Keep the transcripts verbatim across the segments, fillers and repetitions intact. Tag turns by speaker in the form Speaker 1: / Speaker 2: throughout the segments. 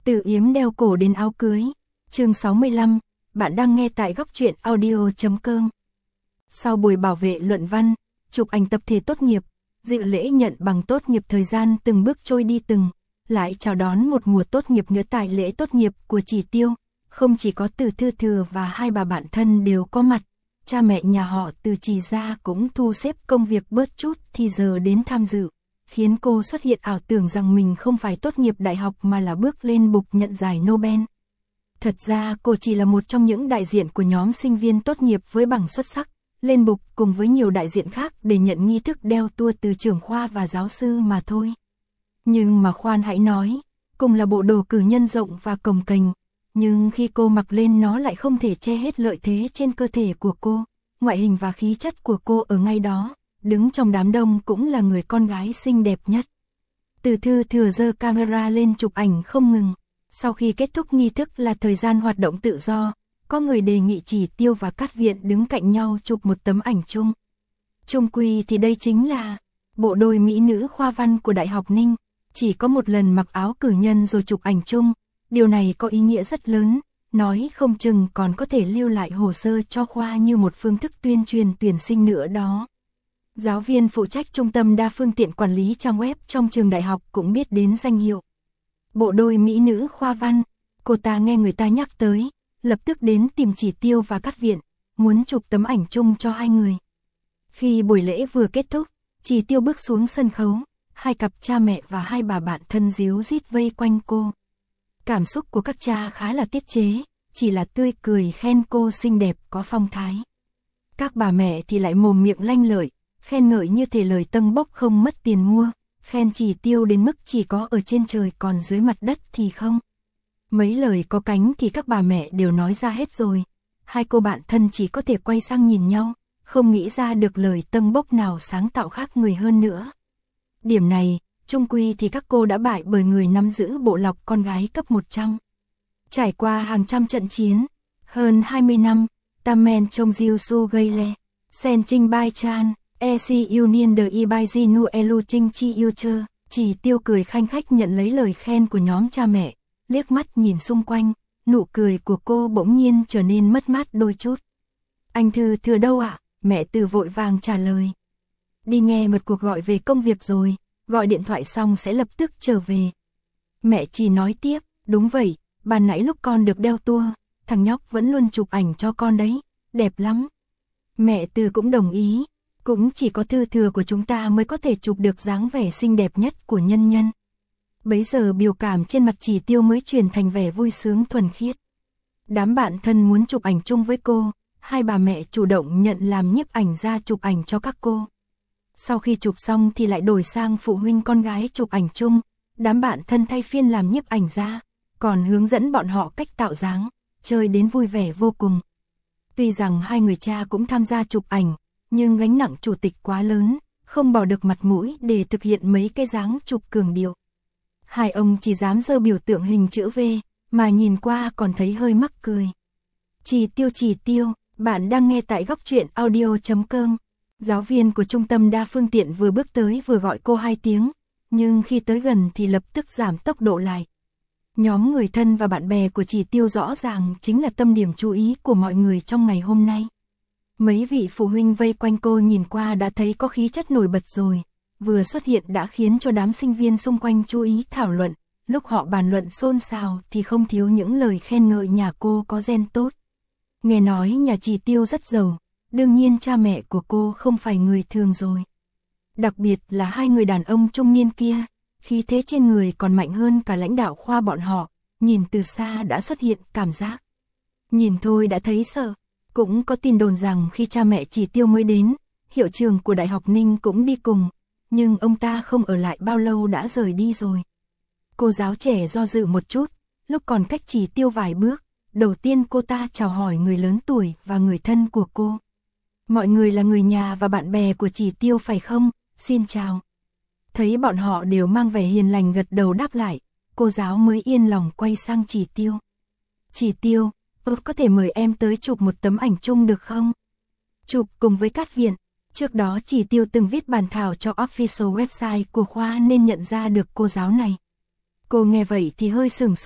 Speaker 1: Từ yếm đeo cổ đến áo cưới. Chương sáu mươi lăm, bạn đang nghe tại góc truyện audio chấm com. Sau buổi bảo vệ luận văn, chụp ảnh tập thể tốt nghiệp, dự lễ nhận bằng tốt nghiệp, thời gian từng bước trôi đi từng, lại chào đón một mùa tốt nghiệp nữa. Tại lễ tốt nghiệp của Chỉ Tiêu, không chỉ có Từ Thư Thừa và hai bà bạn thân đều có mặt, cha mẹ nhà họ Từ Chỉ gia cũng thu xếp công việc bớt chút thì giờ đến tham dự, khiến cô xuất hiện ảo tưởng rằng mình không phải tốt nghiệp đại học mà là bước lên bục nhận giải Nobel. Thật ra cô chỉ là một trong những đại diện của nhóm sinh viên tốt nghiệp với bằng xuất sắc, lên bục cùng với nhiều đại diện khác để nhận nghi thức đeo tua từ trưởng khoa và giáo sư mà thôi. Nhưng mà khoan hãy nói, cùng là bộ đồ cử nhân rộng và cồng kềnh, nhưng khi cô mặc lên nó lại không thể che hết lợi thế trên cơ thể của cô, ngoại hình và khí chất của cô ở ngay đó, đứng trong đám đông cũng là người con gái xinh đẹp nhất. Từ Thư Thừa giơ camera lên chụp ảnh không ngừng. Sau khi kết thúc nghi thức là thời gian hoạt động tự do, có người đề nghị Chỉ Tiêu và Cát Viện đứng cạnh nhau chụp một tấm ảnh chung. Chung quy thì đây chính là bộ đôi mỹ nữ khoa văn của Đại học Ninh, chỉ có một lần mặc áo cử nhân rồi chụp ảnh chung, điều này có ý nghĩa rất lớn, nói không chừng còn có thể lưu lại hồ sơ cho khoa như một phương thức tuyên truyền tuyển sinh nữa đó. Giáo viên phụ trách trung tâm đa phương tiện quản lý trang web trong trường đại học cũng biết đến danh hiệu bộ đôi mỹ nữ khoa văn. Cô ta nghe người ta nhắc tới, lập tức đến tìm Chỉ Tiêu và Cát Viện, muốn chụp tấm ảnh chung cho hai người. Khi buổi lễ vừa kết thúc, Chỉ Tiêu bước xuống sân khấu, hai cặp cha mẹ và hai bà bạn thân díu dít vây quanh cô. Cảm xúc của các cha khá là tiết chế, chỉ là tươi cười khen cô xinh đẹp có phong thái. Các bà mẹ thì lại mồm miệng lanh lợi, khen ngợi như thể lời tâng bốc không mất tiền mua, khen Chỉ Tiêu đến mức chỉ có ở trên trời còn dưới mặt đất thì không. Mấy lời có cánh thì các bà mẹ đều nói ra hết rồi, hai cô bạn thân chỉ có thể quay sang nhìn nhau, không nghĩ ra được lời tâng bốc nào sáng tạo khác người hơn nữa. Điểm này, chung quy thì các cô đã bại bởi người nắm giữ bộ lọc con gái cấp một trăm. Trải qua hàng trăm trận chiến, hơn hai mươi năm, Tamen trong Jiu Su gây le, Sen Trinh Bai Chan, E C Union de Ibai Jinu Elu Trinh Chi Yêu Chơ, Chỉ Tiêu cười khanh khách nhận lấy lời khen của nhóm cha mẹ, liếc mắt nhìn xung quanh, nụ cười của cô bỗng nhiên trở nên mất mát đôi chút. Anh Thư Thừa đâu ạ? Mẹ Từ vội vàng trả lời. Đi nghe một cuộc gọi về công việc rồi, gọi điện thoại xong sẽ lập tức trở về. Mẹ chỉ nói tiếp, đúng vậy, ban nãy lúc con được đeo tua, thằng nhóc vẫn luôn chụp ảnh cho con đấy, đẹp lắm. Mẹ Từ cũng đồng ý, cũng chỉ có Thư Thừa của chúng ta mới có thể chụp được dáng vẻ xinh đẹp nhất của nhân nhân. Bấy giờ biểu cảm trên mặt Chỉ Tiêu mới chuyển thành vẻ vui sướng thuần khiết. Đám bạn thân muốn chụp ảnh chung với cô, hai bà mẹ chủ động nhận làm nhiếp ảnh gia chụp ảnh cho các cô. Sau khi chụp xong thì lại đổi sang phụ huynh con gái chụp ảnh chung, đám bạn thân thay phiên làm nhiếp ảnh gia, còn hướng dẫn bọn họ cách tạo dáng, chơi đến vui vẻ vô cùng. Tuy rằng hai người cha cũng tham gia chụp ảnh, nhưng gánh nặng chủ tịch quá lớn, không bỏ được mặt mũi để thực hiện mấy cái dáng chụp cường điệu. Hai ông chỉ dám giơ biểu tượng hình chữ V, mà nhìn qua còn thấy hơi mắc cười. Chỉ Tiêu Chỉ Tiêu, bạn đang nghe tại góc truyện audio chấm com. Giáo viên của trung tâm đa phương tiện vừa bước tới vừa gọi cô hai tiếng, nhưng khi tới gần thì lập tức giảm tốc độ lại. Nhóm người thân và bạn bè của Chỉ Tiêu rõ ràng chính là tâm điểm chú ý của mọi người trong ngày hôm nay. Mấy vị phụ huynh vây quanh cô nhìn qua đã thấy có khí chất nổi bật rồi, vừa xuất hiện đã khiến cho đám sinh viên xung quanh chú ý thảo luận, lúc họ bàn luận xôn xao thì không thiếu những lời khen ngợi nhà cô có gen tốt. Nghe nói nhà Chỉ Tiêu rất giàu, đương nhiên cha mẹ của cô không phải người thường rồi. Đặc biệt là hai người đàn ông trung niên kia, khí thế trên người còn mạnh hơn cả lãnh đạo khoa bọn họ, nhìn từ xa đã xuất hiện cảm giác. Nhìn thôi đã thấy sợ. Cũng có tin đồn rằng khi cha mẹ Chỉ Tiêu mới đến, hiệu trưởng của Đại học Ninh cũng đi cùng, nhưng ông ta không ở lại bao lâu đã rời đi rồi. Cô giáo trẻ do dự một chút, lúc còn cách Chỉ Tiêu vài bước, đầu tiên cô ta chào hỏi người lớn tuổi và người thân của cô. Mọi người là người nhà và bạn bè của Chỉ Tiêu phải không? Xin chào. Thấy bọn họ đều mang vẻ hiền lành gật đầu đáp lại, cô giáo mới yên lòng quay sang Chỉ Tiêu. Chỉ Tiêu, ơ có thể mời em tới chụp một tấm ảnh chung được không? Chụp cùng với Cát Viện. Trước đó Chỉ Tiêu từng viết bản thảo cho official website của khoa nên nhận ra được cô giáo này. Cô nghe vậy thì hơi sửng sốt,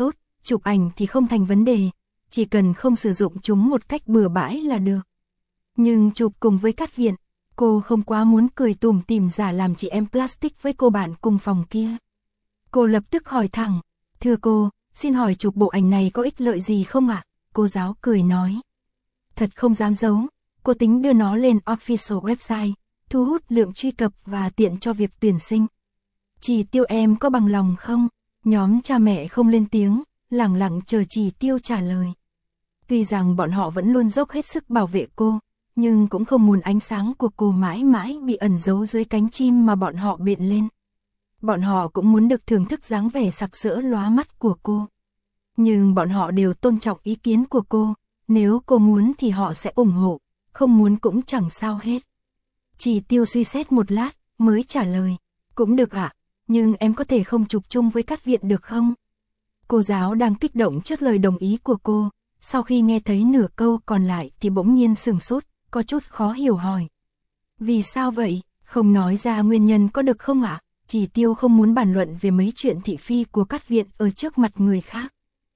Speaker 1: chụp ảnh thì không thành vấn đề, chỉ cần không sử dụng chúng một cách bừa bãi là được. Nhưng chụp cùng với Cát Viện, cô không quá muốn cười tủm tỉm giả làm chị em plastic với cô bạn cùng phòng kia. Cô lập tức hỏi thẳng, thưa cô, xin hỏi chụp bộ ảnh này có ích lợi gì không ạ? Cô giáo cười nói. Thật không dám giấu, cô tính đưa nó lên official website, thu hút lượng truy cập và tiện cho việc tuyển sinh. Chỉ Tiêu em có bằng lòng không? Nhóm cha mẹ không lên tiếng, lẳng lặng chờ Chỉ Tiêu trả lời. Tuy rằng bọn họ vẫn luôn dốc hết sức bảo vệ cô, nhưng cũng không muốn ánh sáng của cô mãi mãi bị ẩn giấu dưới cánh chim mà bọn họ biện lên. Bọn họ cũng muốn được thưởng thức dáng vẻ sặc sỡ lóa mắt của cô. Nhưng bọn họ đều tôn trọng ý kiến của cô, nếu cô muốn thì họ sẽ ủng hộ, không muốn cũng chẳng sao hết. Chỉ Tiêu suy xét một lát, mới trả lời, cũng được ạ, nhưng em có thể không chụp chung với Cát Viện được không? Cô giáo đang kích động trước lời đồng ý của cô, sau khi nghe thấy nửa câu còn lại thì bỗng nhiên sửng sốt, có chút khó hiểu hỏi. Vì sao vậy, không nói ra nguyên nhân có được không ạ? Chỉ Tiêu không muốn bàn luận về mấy chuyện thị phi của Cát Viện ở trước mặt người khác.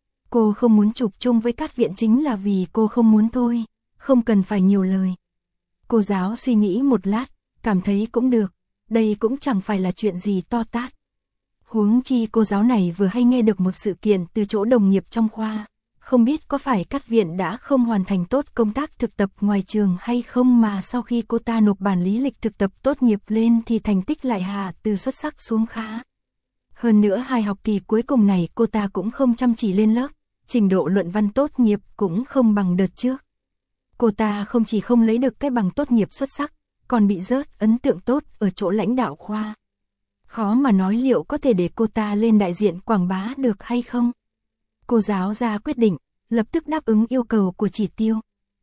Speaker 1: Cô không muốn chụp chung với Cát Viện chính là vì cô không muốn thôi, không cần phải nhiều lời. Cô giáo suy nghĩ một lát, cảm thấy cũng được, đây cũng chẳng phải là chuyện gì to tát. Huống chi cô giáo này vừa hay nghe được một sự kiện từ chỗ đồng nghiệp trong khoa, không biết có phải Cát Viện đã không hoàn thành tốt công tác thực tập ngoài trường hay không mà sau khi cô ta nộp bản lý lịch thực tập tốt nghiệp lên thì thành tích lại hạ từ xuất sắc xuống khá. Hơn nữa hai học kỳ cuối cùng này cô ta cũng không chăm chỉ lên lớp, trình độ luận văn tốt nghiệp cũng không bằng đợt trước. Cô ta không chỉ không lấy được cái bằng tốt nghiệp xuất sắc, còn bị rớt ấn tượng tốt ở chỗ lãnh đạo khoa. Khó mà nói liệu có thể để cô ta lên đại diện quảng bá được hay không. Cô giáo ra quyết định, lập tức đáp ứng yêu cầu của Chỉ Tiêu.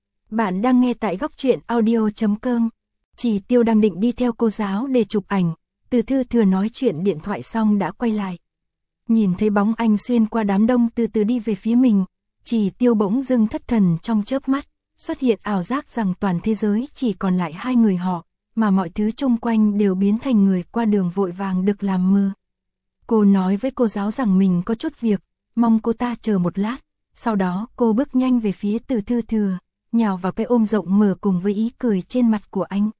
Speaker 1: Bạn đang nghe tại góc truyện audio chấm com. Chỉ Tiêu đang định đi theo cô giáo để chụp ảnh, Từ Thư Thừa nói chuyện điện thoại xong đã quay lại. Nhìn thấy bóng anh xuyên qua đám đông từ từ đi về phía mình, Chỉ Tiêu bỗng dưng thất thần trong chớp mắt, xuất hiện ảo giác rằng toàn thế giới chỉ còn lại hai người họ, mà mọi thứ xung quanh đều biến thành người qua đường vội vàng được làm mơ. Cô nói với cô giáo rằng mình có chút việc, mong cô ta chờ một lát, sau đó cô bước nhanh về phía Từ Thư Thừa, nhào vào cái ôm rộng mở cùng với ý cười trên mặt của anh.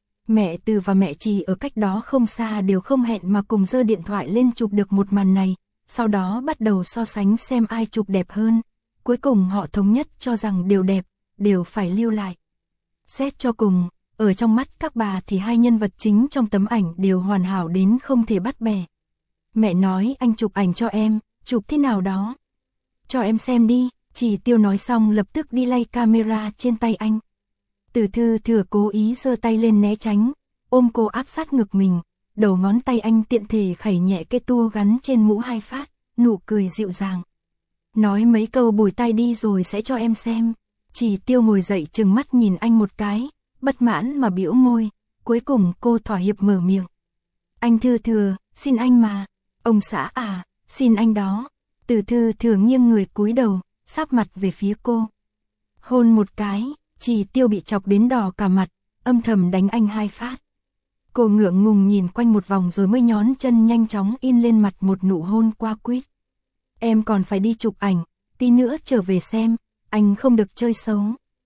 Speaker 1: Mẹ Từ và mẹ Trì ở cách đó không xa đều không hẹn mà cùng giơ điện thoại lên chụp được một màn này, sau đó bắt đầu so sánh xem ai chụp đẹp hơn. Cuối cùng họ thống nhất cho rằng đều đẹp, đều phải lưu lại. Xét cho cùng, ở trong mắt các bà thì hai nhân vật chính trong tấm ảnh đều hoàn hảo đến không thể bắt bẻ. Mẹ nói anh chụp ảnh cho em, chụp thế nào đó? Cho em xem đi, Chỉ Tiêu nói xong lập tức đi lay camera trên tay anh. Từ Thư Thừa cố ý giơ tay lên né tránh, ôm cô áp sát ngực mình, đầu ngón tay anh tiện thể khẩy nhẹ cái tua gắn trên mũ hai phát, nụ cười dịu dàng. Nói mấy câu bùi tai đi rồi sẽ cho em xem. Chỉ Tiêu ngồi dậy trừng mắt nhìn anh một cái, bất mãn mà bĩu môi, cuối cùng cô thỏa hiệp mở miệng. Anh Thư Thừa, xin anh mà. Ông xã à, xin anh đó. Từ Thư Thừa nghiêng người cúi đầu, sáp mặt về phía cô. Hôn một cái, Chỉ Tiêu bị chọc đến đỏ cả mặt, âm thầm đánh anh hai phát. Cô ngượng ngùng nhìn quanh một vòng rồi mới nhón chân nhanh chóng in lên mặt một nụ hôn qua quýt. Em còn phải đi chụp ảnh, tí nữa trở về xem, anh không được chơi xấu.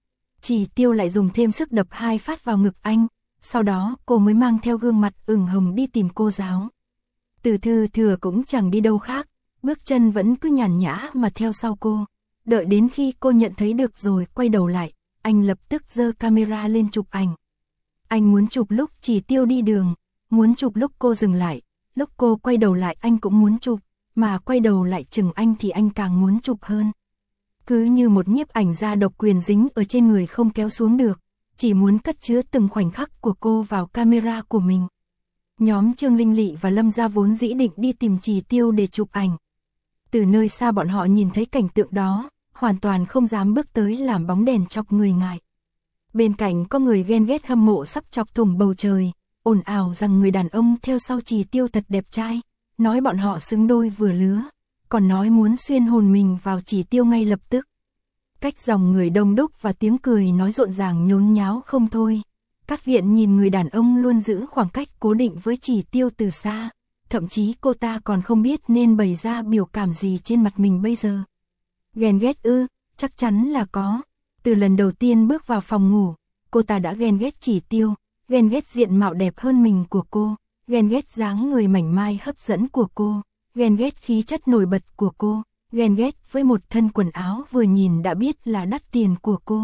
Speaker 1: Chỉ Tiêu lại dùng thêm sức đập hai phát vào ngực anh, sau đó cô mới mang theo gương mặt ửng hồng đi tìm cô giáo. Từ Thư Thừa cũng chẳng đi đâu khác, bước chân vẫn cứ nhàn nhã mà theo sau cô. Đợi đến khi cô nhận thấy được rồi quay đầu lại, anh lập tức giơ camera lên chụp ảnh. Anh muốn chụp lúc Chỉ Tiêu đi đường, muốn chụp lúc cô dừng lại, lúc cô quay đầu lại anh cũng muốn chụp, mà quay đầu lại chừng anh thì anh càng muốn chụp hơn. Cứ như một nhiếp ảnh gia độc quyền dính ở trên người không kéo xuống được, chỉ muốn cất chứa từng khoảnh khắc của cô vào camera của mình. Nhóm Trương Linh Lị và Lâm Gia vốn dĩ định đi tìm Chỉ Tiêu để chụp ảnh. Từ nơi xa bọn họ nhìn thấy cảnh tượng đó, hoàn toàn không dám bước tới làm bóng đèn chọc người ngại. Bên cạnh có người ghen ghét hâm mộ sắp chọc thủng bầu trời, ồn ào rằng người đàn ông theo sau Chỉ Tiêu thật đẹp trai, nói bọn họ xứng đôi vừa lứa, còn nói muốn xuyên hồn mình vào Chỉ Tiêu ngay lập tức. Cách dòng người đông đúc và tiếng cười nói rộn ràng nhốn nháo không thôi. Cát Viện nhìn người đàn ông luôn giữ khoảng cách cố định với Chỉ Tiêu từ xa, thậm chí cô ta còn không biết nên bày ra biểu cảm gì trên mặt mình bây giờ. Ghen ghét ư, chắc chắn là có. Từ lần đầu tiên bước vào phòng ngủ, cô ta đã ghen ghét Chỉ Tiêu, ghen ghét diện mạo đẹp hơn mình của cô, ghen ghét dáng người mảnh mai hấp dẫn của cô, ghen ghét khí chất nổi bật của cô, ghen ghét với một thân quần áo vừa nhìn đã biết là đắt tiền của cô.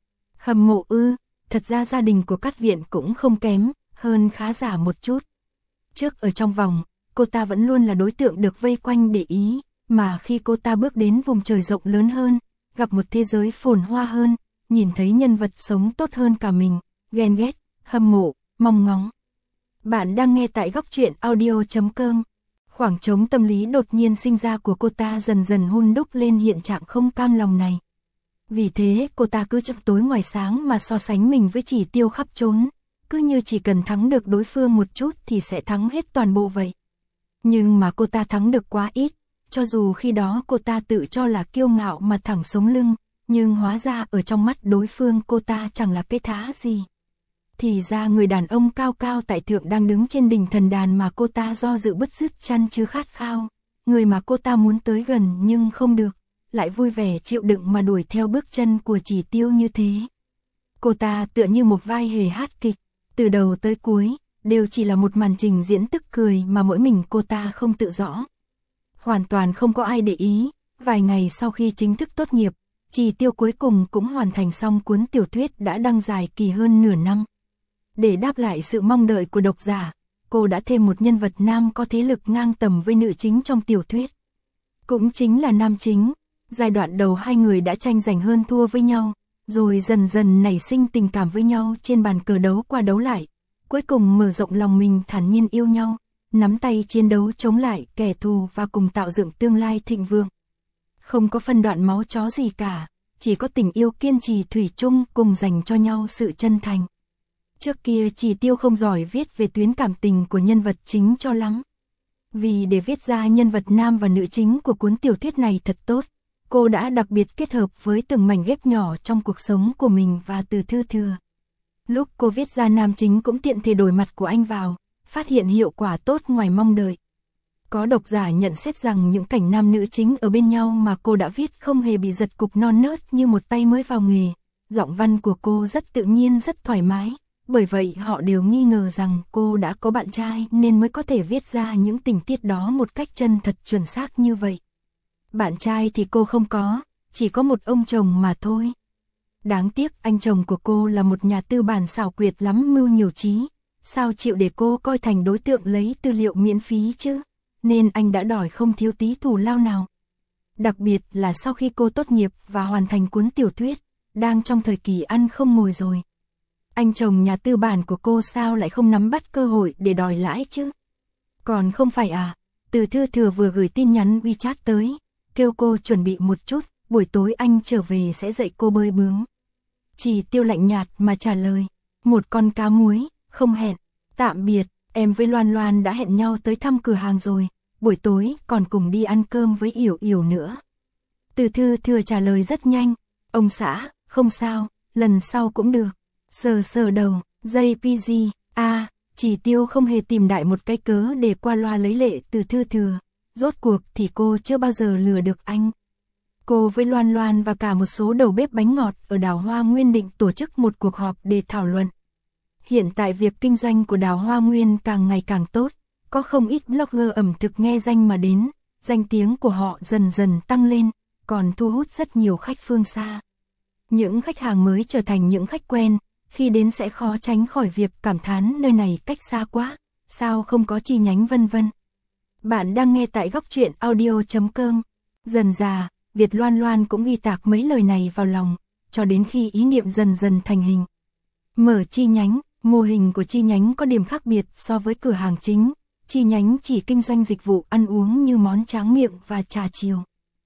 Speaker 1: Hâm mộ ư, thật ra gia đình của Cát Viện cũng không kém, hơn khá giả một chút. Trước ở trong vòng, cô ta vẫn luôn là đối tượng được vây quanh để ý, mà khi cô ta bước đến vùng trời rộng lớn hơn, gặp một thế giới phồn hoa hơn, nhìn thấy nhân vật sống tốt hơn cả mình, ghen ghét, hâm mộ, mong ngóng. Bạn đang nghe tại góc truyện audio chấm com. Khoảng trống tâm lý đột nhiên sinh ra của cô ta dần dần hun đúc lên hiện trạng không cam lòng này. Vì thế cô ta cứ trong tối ngoài sáng mà so sánh mình với Chỉ Tiêu khắp trốn, cứ như chỉ cần thắng được đối phương một chút thì sẽ thắng hết toàn bộ vậy. Nhưng mà cô ta thắng được quá ít, cho dù khi đó cô ta tự cho là kiêu ngạo mà thẳng sống lưng, nhưng hóa ra ở trong mắt đối phương cô ta chẳng là cái thá gì. Thì ra người đàn ông cao cao tại thượng đang đứng trên đỉnh thần đàn mà cô ta do dự bứt rứt chăn chứ khát khao, người mà cô ta muốn tới gần nhưng không được, lại vui vẻ chịu đựng mà đuổi theo bước chân của Chỉ Tiêu như thế. Cô ta tựa như một vai hề hát kịch, từ đầu tới cuối, đều chỉ là một màn trình diễn tức cười mà mỗi mình cô ta không tự rõ. Hoàn toàn không có ai để ý, vài ngày sau khi chính thức tốt nghiệp, Chỉ Tiêu cuối cùng cũng hoàn thành xong cuốn tiểu thuyết đã đăng dài kỳ hơn nửa năm. Để đáp lại sự mong đợi của độc giả, cô đã thêm một nhân vật nam có thế lực ngang tầm với nữ chính trong tiểu thuyết. Cũng chính là nam chính, giai đoạn đầu hai người đã tranh giành hơn thua với nhau, rồi dần dần nảy sinh tình cảm với nhau trên bàn cờ đấu qua đấu lại, cuối cùng mở rộng lòng mình thản nhiên yêu nhau, nắm tay chiến đấu chống lại kẻ thù và cùng tạo dựng tương lai thịnh vượng. Không có phân đoạn máu chó gì cả, chỉ có tình yêu kiên trì thủy chung cùng dành cho nhau sự chân thành. Trước kia Chỉ Tiêu không giỏi viết về tuyến cảm tình của nhân vật chính cho lắm. Vì để viết ra nhân vật nam và nữ chính của cuốn tiểu thuyết này thật tốt, cô đã đặc biệt kết hợp với từng mảnh ghép nhỏ trong cuộc sống của mình và Từ Thư Thừa. Lúc cô viết ra nam chính cũng tiện thể đổi mặt của anh vào, phát hiện hiệu quả tốt ngoài mong đợi. Có độc giả nhận xét rằng những cảnh nam nữ chính ở bên nhau mà cô đã viết không hề bị giật cục non nớt như một tay mới vào nghề. Giọng văn của cô rất tự nhiên, rất thoải mái. Bởi vậy họ đều nghi ngờ rằng cô đã có bạn trai nên mới có thể viết ra những tình tiết đó một cách chân thật chuẩn xác như vậy. Bạn trai thì cô không có, chỉ có một ông chồng mà thôi. Đáng tiếc anh chồng của cô là một nhà tư bản xảo quyệt lắm mưu nhiều trí, sao chịu để cô coi thành đối tượng lấy tư liệu miễn phí chứ, nên anh đã đòi không thiếu tí thù lao nào. Đặc biệt là sau khi cô tốt nghiệp và hoàn thành cuốn tiểu thuyết, đang trong thời kỳ ăn không ngồi rồi. Anh chồng nhà tư bản của cô sao lại không nắm bắt cơ hội để đòi lãi chứ? Còn không phải à, Từ Thư Thừa vừa gửi tin nhắn WeChat tới, kêu cô chuẩn bị một chút, buổi tối anh trở về sẽ dạy cô bơi bướm. Chỉ Tiêu lạnh nhạt mà trả lời, một con cá muối, không hẹn, tạm biệt, em với Loan Loan đã hẹn nhau tới thăm cửa hàng rồi, buổi tối còn cùng đi ăn cơm với Yểu Yểu nữa. Từ Thư Thừa trả lời rất nhanh, ông xã, không sao, lần sau cũng được. Sờ sờ đầu, dây pê giê, a, à, Chỉ Tiêu không hề tìm đại một cái cớ để qua loa lấy lệ Từ Thư Thừa, rốt cuộc thì cô chưa bao giờ lừa được anh. Cô với Loan Loan và cả một số đầu bếp bánh ngọt ở Đào Hoa Nguyên định tổ chức một cuộc họp để thảo luận. Hiện tại việc kinh doanh của Đào Hoa Nguyên càng ngày càng tốt, có không ít blogger ẩm thực nghe danh mà đến, danh tiếng của họ dần dần tăng lên, còn thu hút rất nhiều khách phương xa. Những khách hàng mới trở thành những khách quen, khi đến sẽ khó tránh khỏi việc cảm thán nơi này cách xa quá, sao không có chi nhánh vân vân. Bạn đang nghe tại góc truyện audio chấm com. Dần dà, Việt Loan Loan cũng ghi tạc mấy lời này vào lòng, cho đến khi ý niệm dần dần thành hình. Mở chi nhánh, mô hình của chi nhánh có điểm khác biệt so với cửa hàng chính, chi nhánh chỉ kinh doanh dịch vụ ăn uống như món tráng miệng và trà chiều.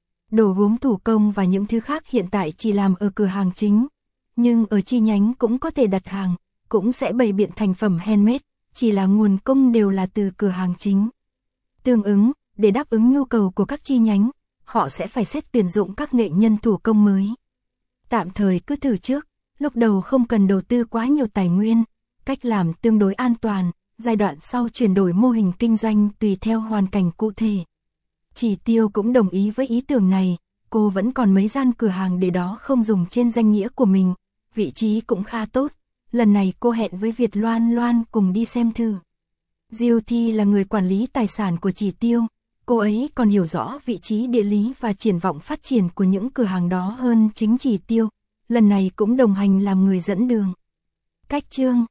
Speaker 1: Đồ gốm thủ công và những thứ khác hiện tại chỉ làm ở cửa hàng chính. Nhưng ở chi nhánh cũng có thể đặt hàng, cũng sẽ bày biện thành phẩm handmade, chỉ là nguồn công đều là từ cửa hàng chính. Tương ứng, để đáp ứng nhu cầu của các chi nhánh, họ sẽ phải xét tuyển dụng các nghệ nhân thủ công mới. Tạm thời cứ thử trước, lúc đầu không cần đầu tư quá nhiều tài nguyên, cách làm tương đối an toàn, giai đoạn sau chuyển đổi mô hình kinh doanh tùy theo hoàn cảnh cụ thể. Chỉ Tiêu cũng đồng ý với ý tưởng này, cô vẫn còn mấy gian cửa hàng để đó không dùng trên danh nghĩa của mình, vị trí cũng khá tốt. Lần này cô hẹn với Việt Loan Loan cùng đi xem thử. Diêu Thi là người quản lý tài sản của Chỉ Tiêu, cô ấy còn hiểu rõ vị trí địa lý và triển vọng phát triển của những cửa hàng đó hơn chính Chỉ Tiêu, lần này cũng đồng hành làm người dẫn đường. Cách chương